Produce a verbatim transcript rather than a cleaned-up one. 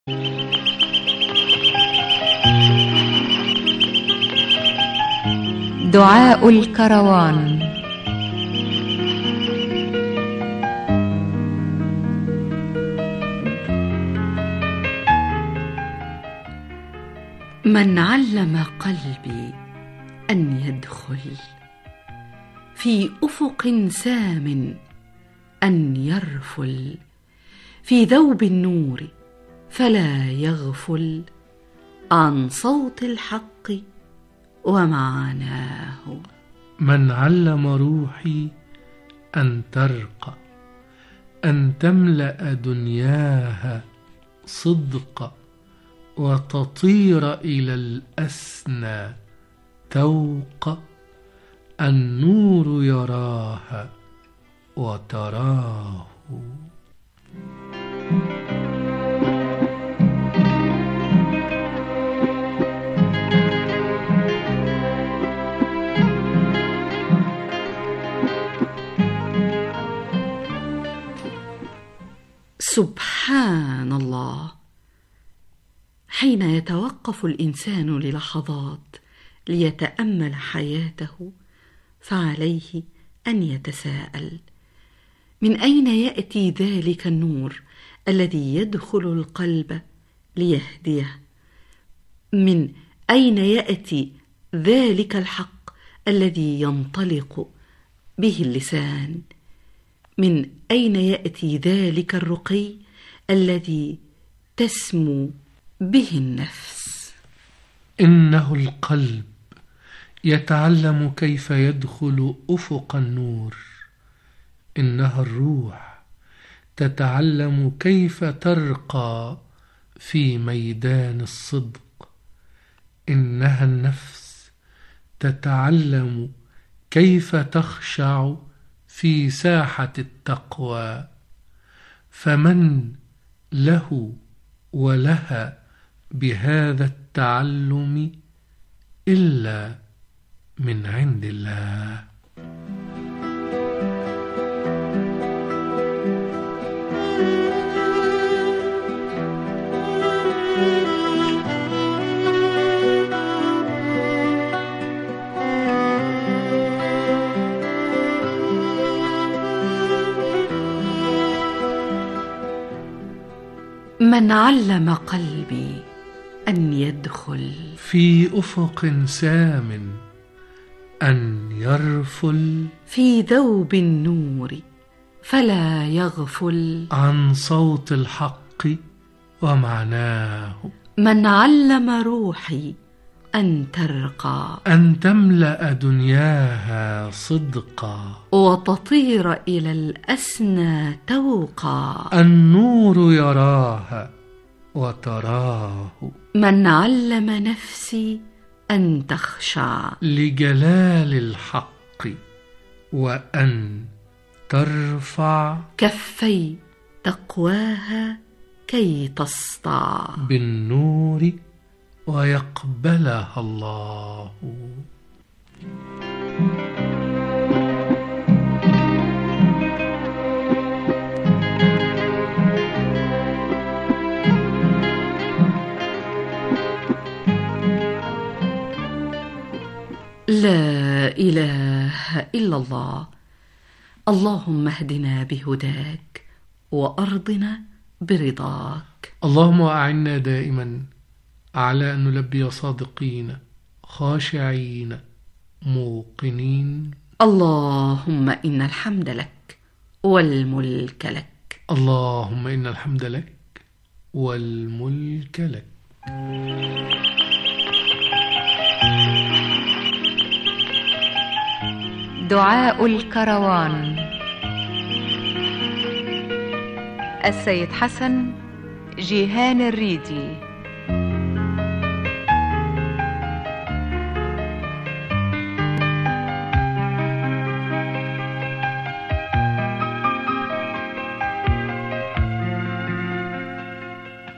دعاء الكروان. من علم قلبي أن يدخل في أفق سام، أن يرفل في ذوب النور فلا يغفل عن صوت الحق ومعناه. من علم روحي أن ترقى، أن تملأ دنياها صدقا، وتطير إلى الأسنى توقا، النور يراها وتراه. سبحان الله، حين يتوقف الإنسان للحظات ليتأمل حياته فعليه أن يتساءل: من أين يأتي ذلك النور الذي يدخل القلب ليهديه؟ من أين يأتي ذلك الحق الذي ينطلق به اللسان؟ من أين يأتي ذلك الرقي الذي تسمو به النفس؟ إنه القلب يتعلم كيف يدخل أفق النور، إنها الروح تتعلم كيف ترقى في ميدان الصدق، إنها النفس تتعلم كيف تخشع في ساحة التقوى. فمن له ولها بهذا التعلم إلا من عند الله. من علم قلبي أن يدخل في أفق سام، أن يرفل في ذوب النور فلا يغفل عن صوت الحق ومعناه. من علم روحي أن ترقى، أن تملأ دنياها صدقا، وتطير إلى الأسنى توقا، النور يراها وتراه. من علم نفسي أن تخشع لجلال الحق، وأن ترفع كفي تقواها كي تسطع بالنور ويقبلها الله. لا إله إلا الله. اللهم اهدنا بهداك وأرضنا برضاك. اللهم أعنا دائما على أن نلبي صادقين خاشعين موقنين. اللهم إن الحمد لك والملك لك. اللهم إن الحمد لك والملك لك. دعاء الكروان. السيد حسن جيهان الريدي.